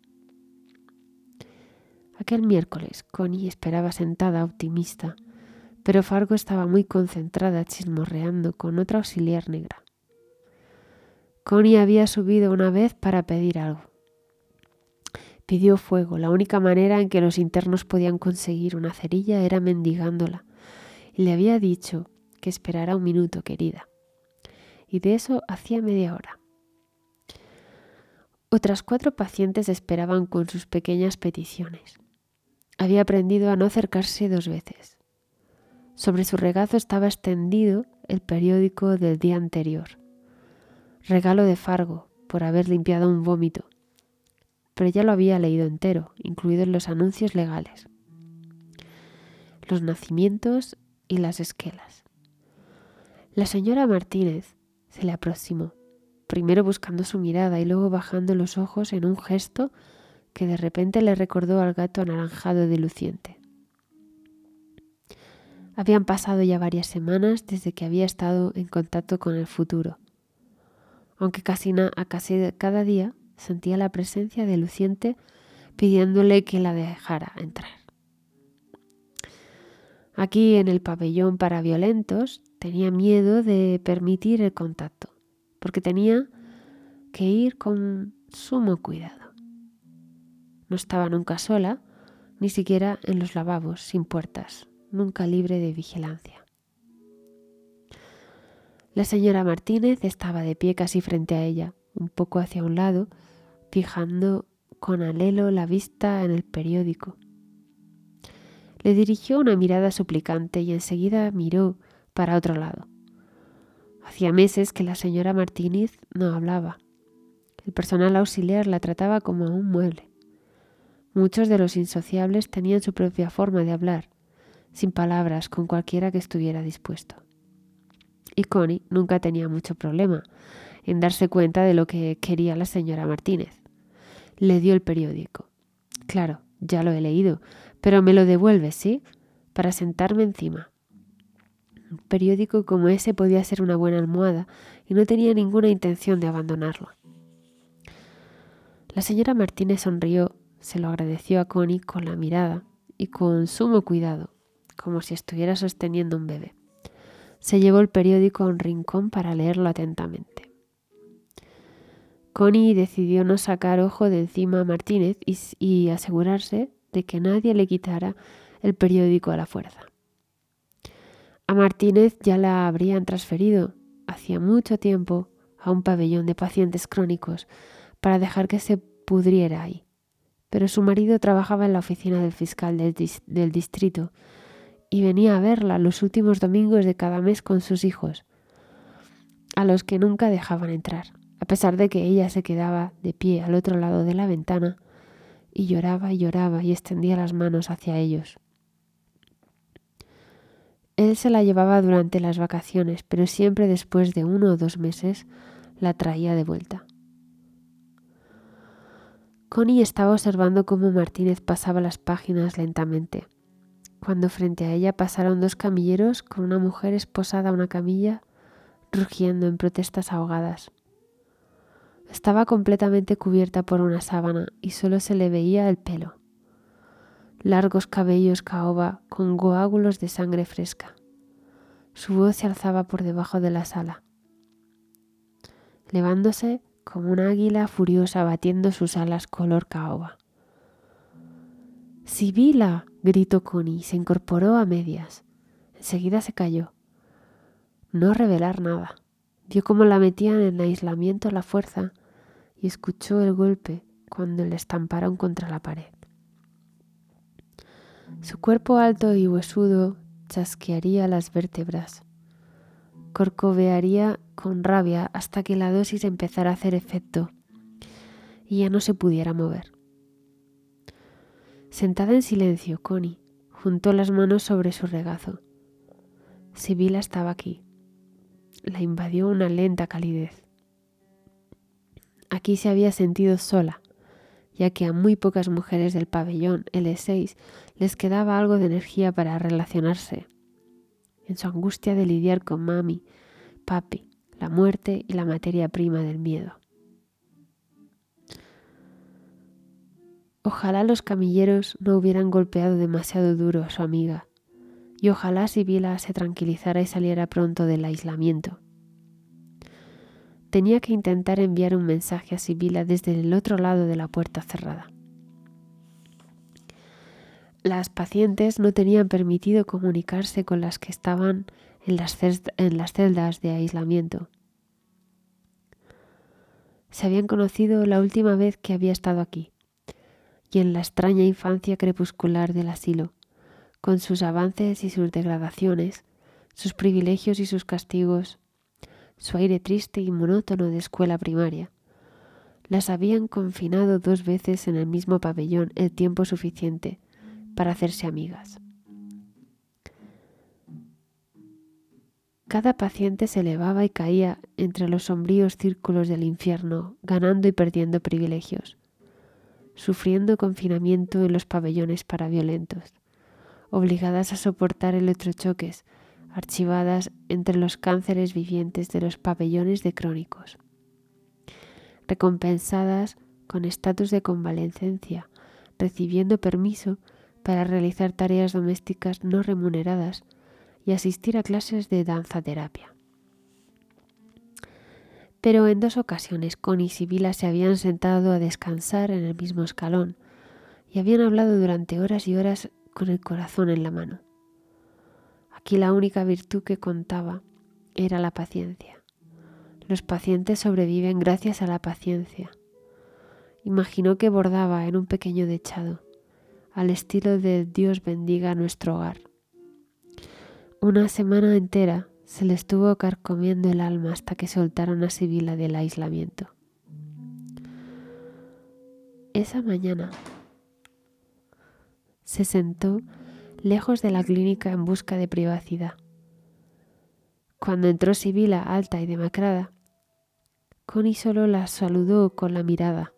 Aquel miércoles, Connie esperaba sentada optimista, pero Fargo estaba muy concentrada chismorreando con otra auxiliar negra. Connie había subido una vez para pedir algo. Pidió fuego. La única manera en que los internos podían conseguir una cerilla era mendigándola. Y le había dicho que esperara un minuto, querida. Y de eso hacía media hora. Otras cuatro pacientes esperaban con sus pequeñas peticiones. Había aprendido a no acercarse dos veces. Sobre su regazo estaba extendido el periódico del día anterior. Regalo de Fargo por haber limpiado un vómito. Pero ya lo había leído entero, incluidos los anuncios legales, los nacimientos y las esquelas. La señora Martínez se le aproximó, primero buscando su mirada y luego bajando los ojos en un gesto que de repente le recordó al gato anaranjado de Luciente. Habían pasado ya varias semanas desde que había estado en contacto con el futuro, aunque casi, na- a casi cada día sentía la presencia de Luciente pidiéndole que la dejara entrar. Aquí en el pabellón para violentos tenía miedo de permitir el contacto, porque tenía que ir con sumo cuidado. No estaba nunca sola, ni siquiera en los lavabos sin puertas, nunca libre de vigilancia. La señora Martínez estaba de pie casi frente a ella, un poco hacia un lado, fijando con anhelo la vista en el periódico. Le dirigió una mirada suplicante y enseguida miró para otro lado. Hacía meses que la señora Martínez no hablaba. El personal auxiliar la trataba como a un mueble. Muchos de los insociables tenían su propia forma de hablar, sin palabras, con cualquiera que estuviera dispuesto. Y Connie nunca tenía mucho problema en darse cuenta de lo que quería la señora Martínez. Le dio el periódico. Claro, ya lo he leído, pero me lo devuelves, ¿sí? Para sentarme encima. Un periódico como ese podía ser una buena almohada y no tenía ninguna intención de abandonarlo. La señora Martínez sonrió, se lo agradeció a Connie con la mirada y con sumo cuidado, como si estuviera sosteniendo un bebé. Se llevó el periódico a un rincón para leerlo atentamente. Connie decidió no sacar ojo de encima a Martínez y, y asegurarse de que nadie le quitara el periódico a la fuerza. A Martínez ya la habrían transferido hacía mucho tiempo a un pabellón de pacientes crónicos para dejar que se pudriera ahí. Pero su marido trabajaba en la oficina del fiscal del, dis- del distrito y venía a verla los últimos domingos de cada mes con sus hijos, a los que nunca dejaban entrar, a pesar de que ella se quedaba de pie al otro lado de la ventana y lloraba y lloraba y extendía las manos hacia ellos. Él se la llevaba durante las vacaciones, pero siempre después de uno o dos meses la traía de vuelta. Connie estaba observando cómo Martínez pasaba las páginas lentamente, cuando frente a ella pasaron dos camilleros con una mujer esposada a una camilla, rugiendo en protestas ahogadas. Estaba completamente cubierta por una sábana y solo se le veía el pelo. Largos cabellos caoba con coágulos de sangre fresca. Su voz se alzaba por debajo de la sala, levándose como una águila furiosa batiendo sus alas color caoba. ¡Sibila! Gritó Connie y se incorporó a medias. Enseguida se calló. No revelar nada. Vio cómo la metían en aislamiento a la fuerza y escuchó el golpe cuando le estamparon contra la pared. Su cuerpo alto y huesudo chasquearía las vértebras. Corcovearía con rabia hasta que la dosis empezara a hacer efecto y ya no se pudiera mover. Sentada en silencio, Connie juntó las manos sobre su regazo. Sibila estaba aquí. La invadió una lenta calidez. Aquí se había sentido sola, ya que a muy pocas mujeres del pabellón L seis les quedaba algo de energía para relacionarse, en su angustia de lidiar con mami, papi, la muerte y la materia prima del miedo. Ojalá los camilleros no hubieran golpeado demasiado duro a su amiga, y ojalá Sibila se tranquilizara y saliera pronto del aislamiento. Tenía que intentar enviar un mensaje a Sibila desde el otro lado de la puerta cerrada. Las pacientes no tenían permitido comunicarse con las que estaban en las, en las celdas de aislamiento. Se habían conocido la última vez que había estado aquí, y en la extraña infancia crepuscular del asilo, con sus avances y sus degradaciones, sus privilegios y sus castigos, su aire triste y monótono de escuela primaria. Las habían confinado dos veces en el mismo pabellón el tiempo suficiente para hacerse amigas. Cada paciente se elevaba y caía entre los sombríos círculos del infierno, ganando y perdiendo privilegios, sufriendo confinamiento en los pabellones para violentos, obligadas a soportar electrochoques, archivadas entre los cánceres vivientes de los pabellones de crónicos, recompensadas con estatus de convalecencia, recibiendo permiso para realizar tareas domésticas no remuneradas y asistir a clases de danza-terapia. Pero en dos ocasiones Connie y Sibila se habían sentado a descansar en el mismo escalón y habían hablado durante horas y horas con el corazón en la mano. Aquí la única virtud que contaba era la paciencia. Los pacientes sobreviven gracias a la paciencia. Imaginó que bordaba en un pequeño dechado, al estilo de Dios bendiga nuestro hogar. Una semana entera se le estuvo carcomiendo el alma hasta que soltaron a Sibila del aislamiento. Esa mañana se sentó lejos de la clínica en busca de privacidad. Cuando entró Sibila, alta y demacrada, Connie solo la saludó con la mirada.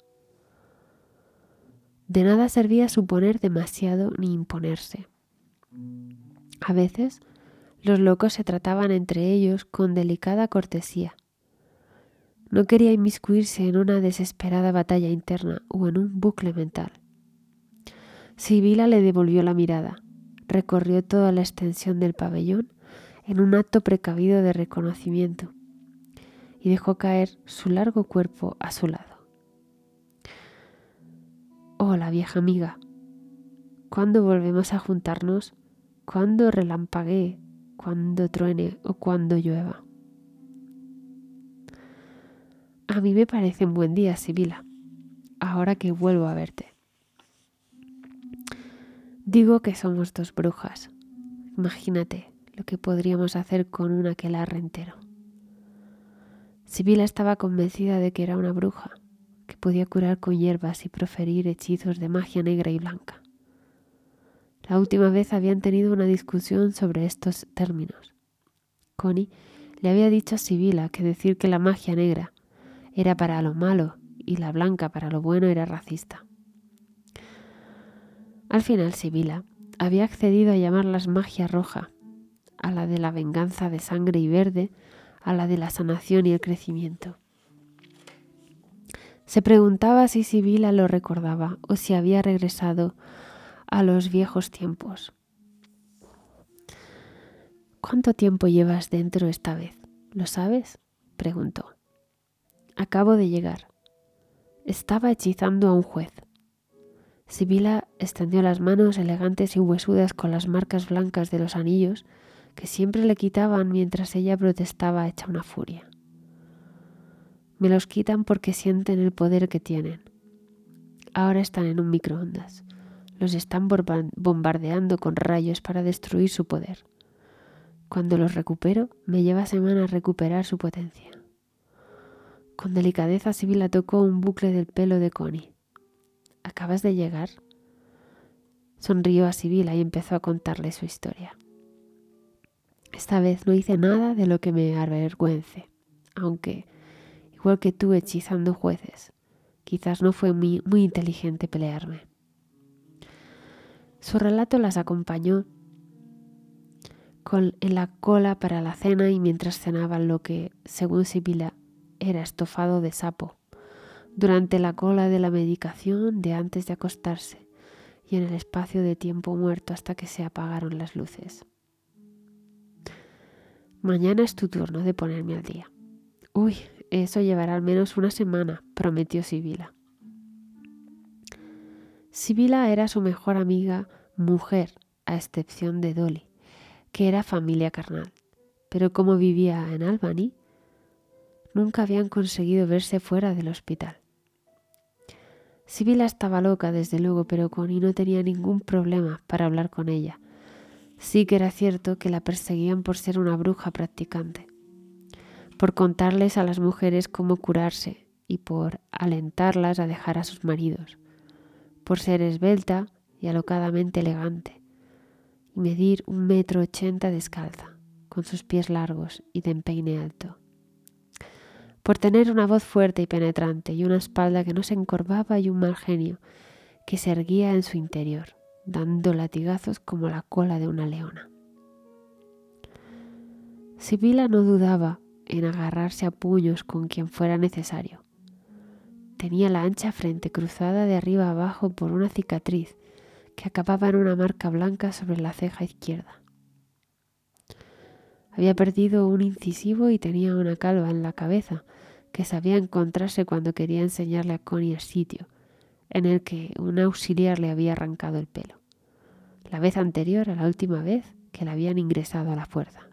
De nada servía suponer demasiado ni imponerse. A veces, los locos se trataban entre ellos con delicada cortesía. No quería inmiscuirse en una desesperada batalla interna o en un bucle mental. Sibila le devolvió la mirada, recorrió toda la extensión del pabellón en un acto precavido de reconocimiento y dejó caer su largo cuerpo a su lado. Hola, vieja amiga. ¿Cuándo volvemos a juntarnos? ¿Cuándo relampaguee? ¿Cuándo truene o cuándo llueva? A mí me parece un buen día, Sibila, ahora que vuelvo a verte. Digo que somos dos brujas. Imagínate lo que podríamos hacer con un aquelarre entero. Sibila estaba convencida de que era una bruja, que podía curar con hierbas y proferir hechizos de magia negra y blanca. La última vez habían tenido una discusión sobre estos términos. Connie le había dicho a Sibila que decir que la magia negra era para lo malo y la blanca para lo bueno era racista. Al final Sibila había accedido a llamarlas magia roja, a la de la venganza de sangre y verde, a la de la sanación y el crecimiento. Se preguntaba si Sibila lo recordaba o si había regresado a los viejos tiempos. ¿Cuánto tiempo llevas dentro esta vez? ¿Lo sabes?, preguntó. Acabo de llegar. Estaba hechizando a un juez. Sibila extendió las manos elegantes y huesudas con las marcas blancas de los anillos que siempre le quitaban mientras ella protestaba hecha una furia. Me los quitan porque sienten el poder que tienen. Ahora están en un microondas. Los están bombardeando con rayos para destruir su poder. Cuando los recupero, me lleva semanas recuperar su potencia. Con delicadeza, Sibila tocó un bucle del pelo de Connie. ¿Acabas de llegar? Sonrió a Sibila y empezó a contarle su historia. Esta vez no hice nada de lo que me avergüence, aunque, igual que tú hechizando jueces, quizás no fue muy, muy inteligente pelearme. Su relato las acompañó con, en la cola para la cena y mientras cenaban lo que, según Sibila, era estofado de sapo, durante la cola de la medicación de antes de acostarse y en el espacio de tiempo muerto hasta que se apagaron las luces. Mañana es tu turno de ponerme al día. Uy, eso llevará al menos una semana, prometió Sibila. Sibila era su mejor amiga mujer, a excepción de Dolly, que era familia carnal, pero como vivía en Albany, nunca habían conseguido verse fuera del hospital. Sibila estaba loca, desde luego, pero Connie no tenía ningún problema para hablar con ella. Sí que era cierto que la perseguían por ser una bruja practicante, por contarles a las mujeres cómo curarse y por alentarlas a dejar a sus maridos, por ser esbelta y alocadamente elegante y medir un metro ochenta descalza, con sus pies largos y de empeine alto, por tener una voz fuerte y penetrante y una espalda que no se encorvaba y un mal genio que se erguía en su interior, dando latigazos como la cola de una leona. Sibila no dudaba en agarrarse a puños con quien fuera necesario. Tenía la ancha frente cruzada de arriba abajo por una cicatriz que acababa en una marca blanca sobre la ceja izquierda. Había perdido un incisivo y tenía una calva en la cabeza que sabía encontrarse cuando quería enseñarle a Connie el sitio en el que un auxiliar le había arrancado el pelo, la vez anterior a la última vez que la habían ingresado a la fuerza.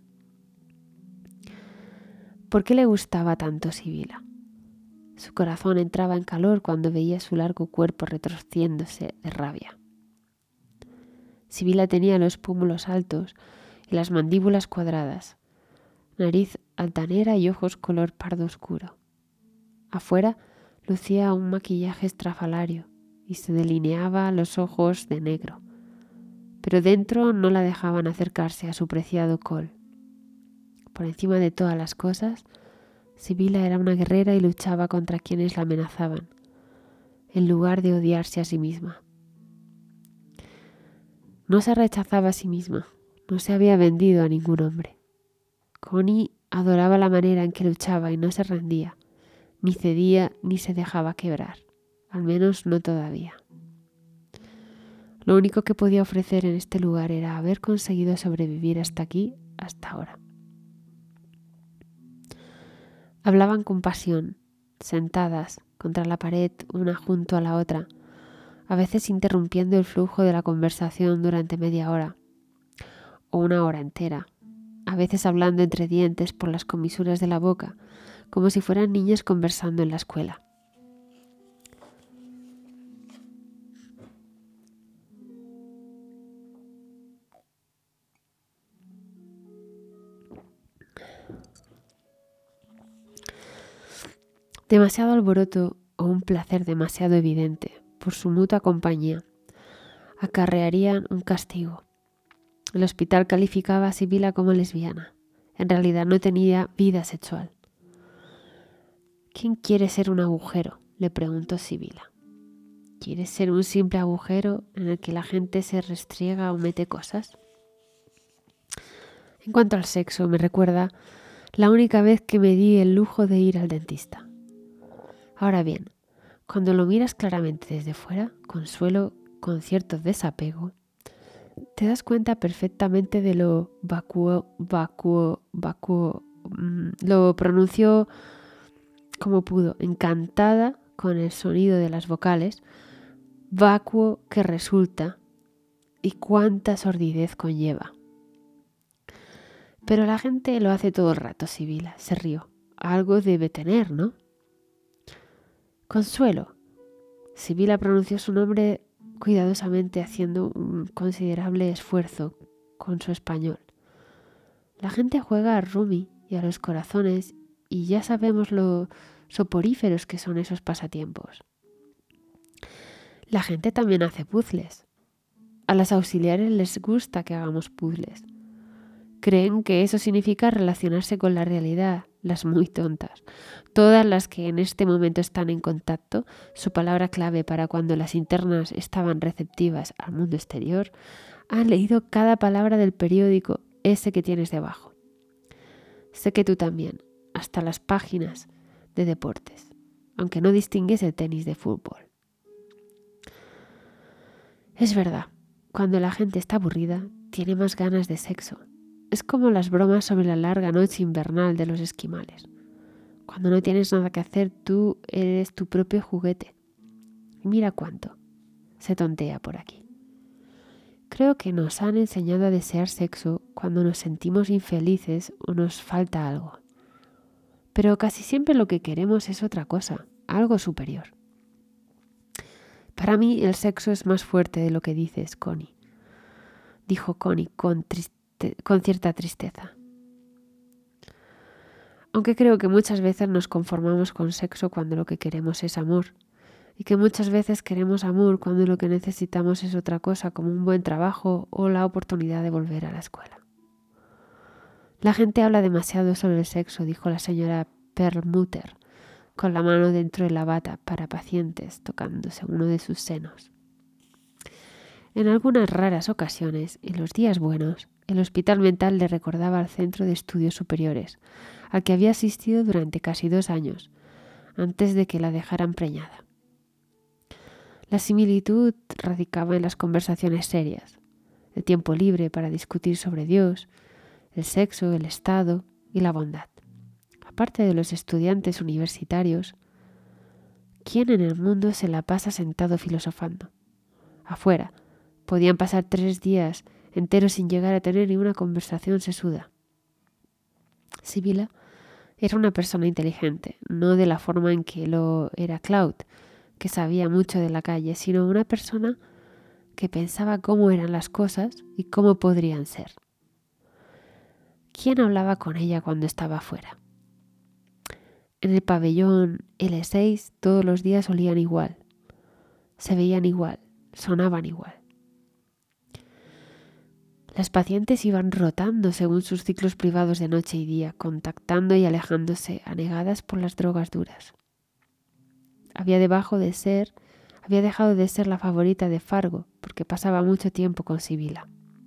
¿Por qué le gustaba tanto Sibila? Su corazón entraba en calor cuando veía su largo cuerpo retorciéndose de rabia. Sibila tenía los pómulos altos y las mandíbulas cuadradas, nariz altanera y ojos color pardo oscuro. Afuera lucía un maquillaje estrafalario y se delineaba los ojos de negro, pero dentro no la dejaban acercarse a su preciado col. Por encima de todas las cosas, Sibila era una guerrera y luchaba contra quienes la amenazaban, en lugar de odiarse a sí misma. No se rechazaba a sí misma, no se había vendido a ningún hombre. Connie adoraba la manera en que luchaba y no se rendía, ni cedía ni se dejaba quebrar, al menos no todavía. Lo único que podía ofrecer en este lugar era haber conseguido sobrevivir hasta aquí, hasta ahora. Hablaban con pasión, sentadas contra la pared una junto a la otra, a veces interrumpiendo el flujo de la conversación durante media hora o una hora entera, a veces hablando entre dientes por las comisuras de la boca, como si fueran niñas conversando en la escuela. Demasiado alboroto o un placer demasiado evidente por su mutua compañía acarrearían un castigo. El hospital calificaba a Sibila como lesbiana. En realidad no tenía vida sexual. ¿Quién quiere ser un agujero?, le preguntó Sibila. ¿Quieres ser un simple agujero en el que la gente se restriega o mete cosas? En cuanto al sexo, me recuerda la única vez que me di el lujo de ir al dentista. Ahora bien, cuando lo miras claramente desde fuera, Consuelo, con cierto desapego, te das cuenta perfectamente de lo vacuo, vacuo, vacuo. Mmm, lo pronunció como pudo, encantada con el sonido de las vocales, vacuo que resulta y cuánta sordidez conlleva. Pero la gente lo hace todo el rato, Sibila, se rió. Algo debe tener, ¿no? Consuelo. Sibila pronunció su nombre cuidadosamente, haciendo un considerable esfuerzo con su español. La gente juega a Rumi y a los corazones y ya sabemos lo soporíferos que son esos pasatiempos. La gente también hace puzzles. A las auxiliares les gusta que hagamos puzzles. Creen que eso significa relacionarse con la realidad, las muy tontas. Todas las que en este momento están en contacto, su palabra clave para cuando las internas estaban receptivas al mundo exterior, han leído cada palabra del periódico ese que tienes debajo. Sé que tú también, hasta las páginas de deportes, aunque no distingues el tenis de fútbol. Es verdad, cuando la gente está aburrida, tiene más ganas de sexo. Es como las bromas sobre la larga noche invernal de los esquimales. Cuando no tienes nada que hacer, tú eres tu propio juguete. Y mira cuánto se tontea por aquí. Creo que nos han enseñado a desear sexo cuando nos sentimos infelices o nos falta algo. Pero casi siempre lo que queremos es otra cosa, algo superior. Para mí el sexo es más fuerte de lo que dices, Connie, dijo Connie con, triste- con cierta tristeza. Aunque creo que muchas veces nos conformamos con sexo cuando lo que queremos es amor, y que muchas veces queremos amor cuando lo que necesitamos es otra cosa, como un buen trabajo o la oportunidad de volver a la escuela. La gente habla demasiado sobre el sexo, dijo la señora Perlmutter, con la mano dentro de la bata para pacientes, tocándose uno de sus senos. En algunas raras ocasiones, en los días buenos, el hospital mental le recordaba al Centro de Estudios Superiores, al que había asistido durante casi dos años, antes de que la dejaran preñada. La similitud radicaba en las conversaciones serias, el tiempo libre para discutir sobre Dios, el sexo, el Estado y la bondad. Aparte de los estudiantes universitarios, ¿quién en el mundo se la pasa sentado filosofando? Afuera, podían pasar tres días enteros sin llegar a tener ni una conversación sesuda. Sibila era una persona inteligente, no de la forma en que lo era Claude, que sabía mucho de la calle, sino una persona que pensaba cómo eran las cosas y cómo podrían ser. ¿Quién hablaba con ella cuando estaba afuera? En el pabellón ele seis todos los días olían igual, se veían igual, sonaban igual. Las pacientes iban rotando según sus ciclos privados de noche y día, contactando y alejándose, anegadas por las drogas duras. Había debajo de ser, había dejado de ser la favorita de Fargo, porque pasaba mucho tiempo con Sibila.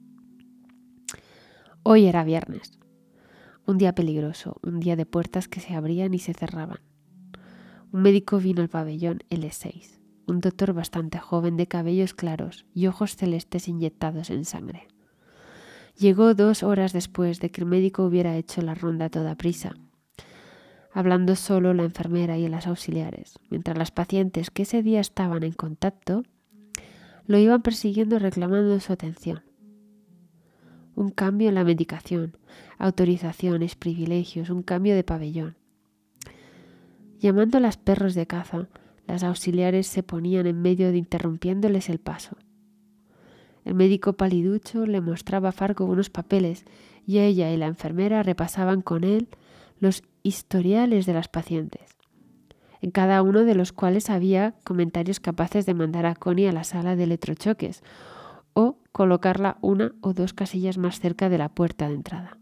Hoy era viernes, un día peligroso, un día de puertas que se abrían y se cerraban. Un médico vino al pabellón ele seis, un doctor bastante joven de cabellos claros y ojos celestes inyectados en sangre. Llegó dos horas después de que el médico hubiera hecho la ronda a toda prisa, hablando solo la enfermera y las auxiliares, mientras las pacientes que ese día estaban en contacto lo iban persiguiendo reclamando su atención. Un cambio en la medicación, autorizaciones, privilegios, un cambio de pabellón. Llamando a las perros de caza, las auxiliares se ponían en medio de interrumpiéndoles el paso. El médico paliducho le mostraba a Fargo unos papeles y ella y la enfermera repasaban con él los historiales de las pacientes, en cada uno de los cuales había comentarios capaces de mandar a Connie a la sala de electrochoques o colocarla una o dos casillas más cerca de la puerta de entrada.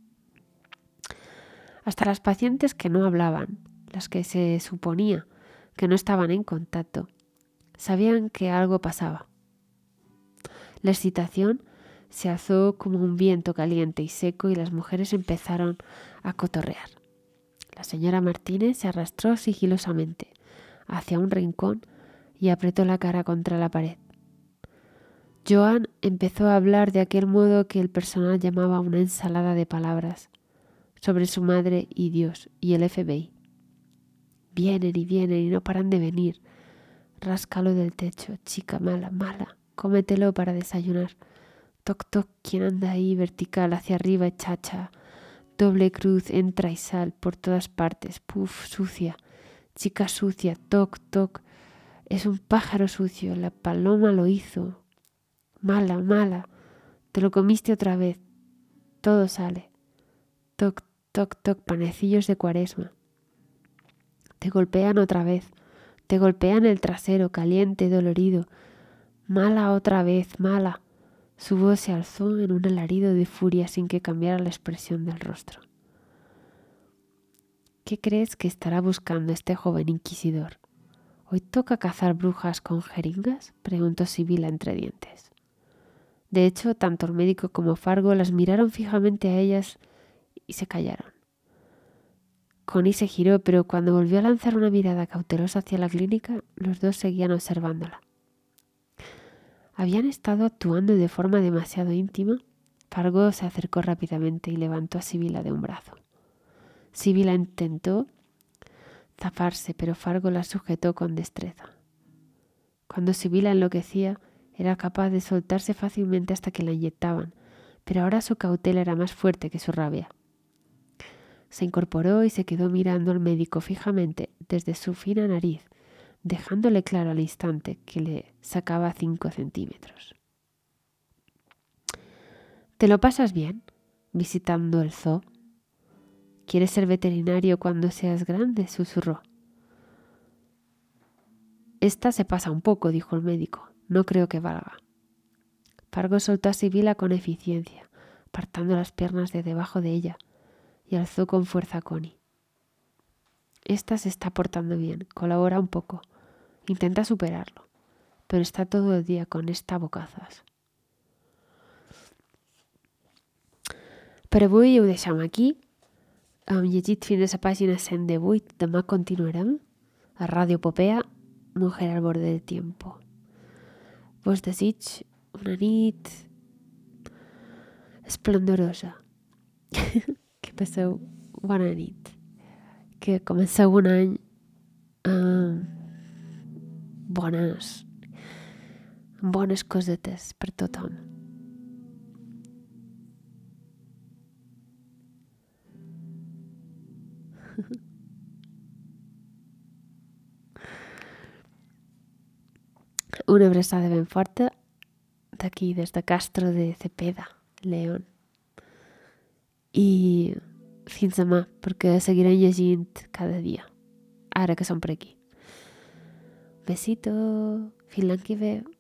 Hasta las pacientes que no hablaban, las que se suponía que no estaban en contacto, Sabían que algo pasaba. La excitación se alzó como un viento caliente y seco y las mujeres empezaron a cotorrear. La señora Martínez se arrastró sigilosamente hacia un rincón y apretó la cara contra la pared. Joan empezó a hablar de aquel modo que el personal llamaba una ensalada de palabras sobre su madre y Dios y el F B I. Vienen y vienen y no paran de venir. Ráscalo del techo, chica mala, mala. Cómetelo para desayunar. Toc, toc, ¿quién anda ahí vertical hacia arriba, chacha? Doble cruz, entra y sal por todas partes. Puf, sucia. Chica sucia, toc, toc. Es un pájaro sucio, la paloma lo hizo. Mala, mala. Te lo comiste otra vez. Todo sale. Toc, toc, toc, panecillos de Cuaresma. Te golpean otra vez. Te golpean el trasero, caliente, dolorido. Mala otra vez, mala. Su voz se alzó en un alarido de furia sin que cambiara la expresión del rostro. ¿Qué crees que estará buscando este joven inquisidor? ¿Hoy toca cazar brujas con jeringas?, preguntó Sibila entre dientes. De hecho, tanto el médico como Fargo las miraron fijamente a ellas y se callaron. Connie se giró, pero cuando volvió a lanzar una mirada cautelosa hacia la clínica, los dos seguían observándola. Habían estado actuando de forma demasiado íntima. Fargo se acercó rápidamente y levantó a Sibila de un brazo. Sibila intentó zafarse, pero Fargo la sujetó con destreza. Cuando Sibila enloquecía, era capaz de soltarse fácilmente hasta que la inyectaban, pero ahora su cautela era más fuerte que su rabia. Se incorporó y se quedó mirando al médico fijamente desde su fina nariz, dejándole claro al instante que le sacaba cinco centímetros. ¿Te lo pasas bien visitando el zoo? ¿Quieres ser veterinario cuando seas grande?, susurró. Esta se pasa un poco, dijo el médico. No creo que valga. Fargo soltó a Sibila con eficiencia, apartando las piernas de debajo de ella, y alzó con fuerza a Connie. Esta se está portando bien, colabora un poco, intenta superarlo, pero está todo el día con esta bocazas. Per avui ho deixem aquí. Hem llegit fins a la pàgina cent divuit. Demà continuarem a Ràdio Popea, Mujer al borde del tiempo. Vos desig una nit esplendorosa. Que passeu bona nit. Que comenceu un any amb bones, bones cosetes per tothom. Una abraçada ben forta d'aquí, des de Castro de Cepeda, León. I fins demà, perquè seguirem llegint cada dia, ara que som per aquí. Besito, fins l'any que ve.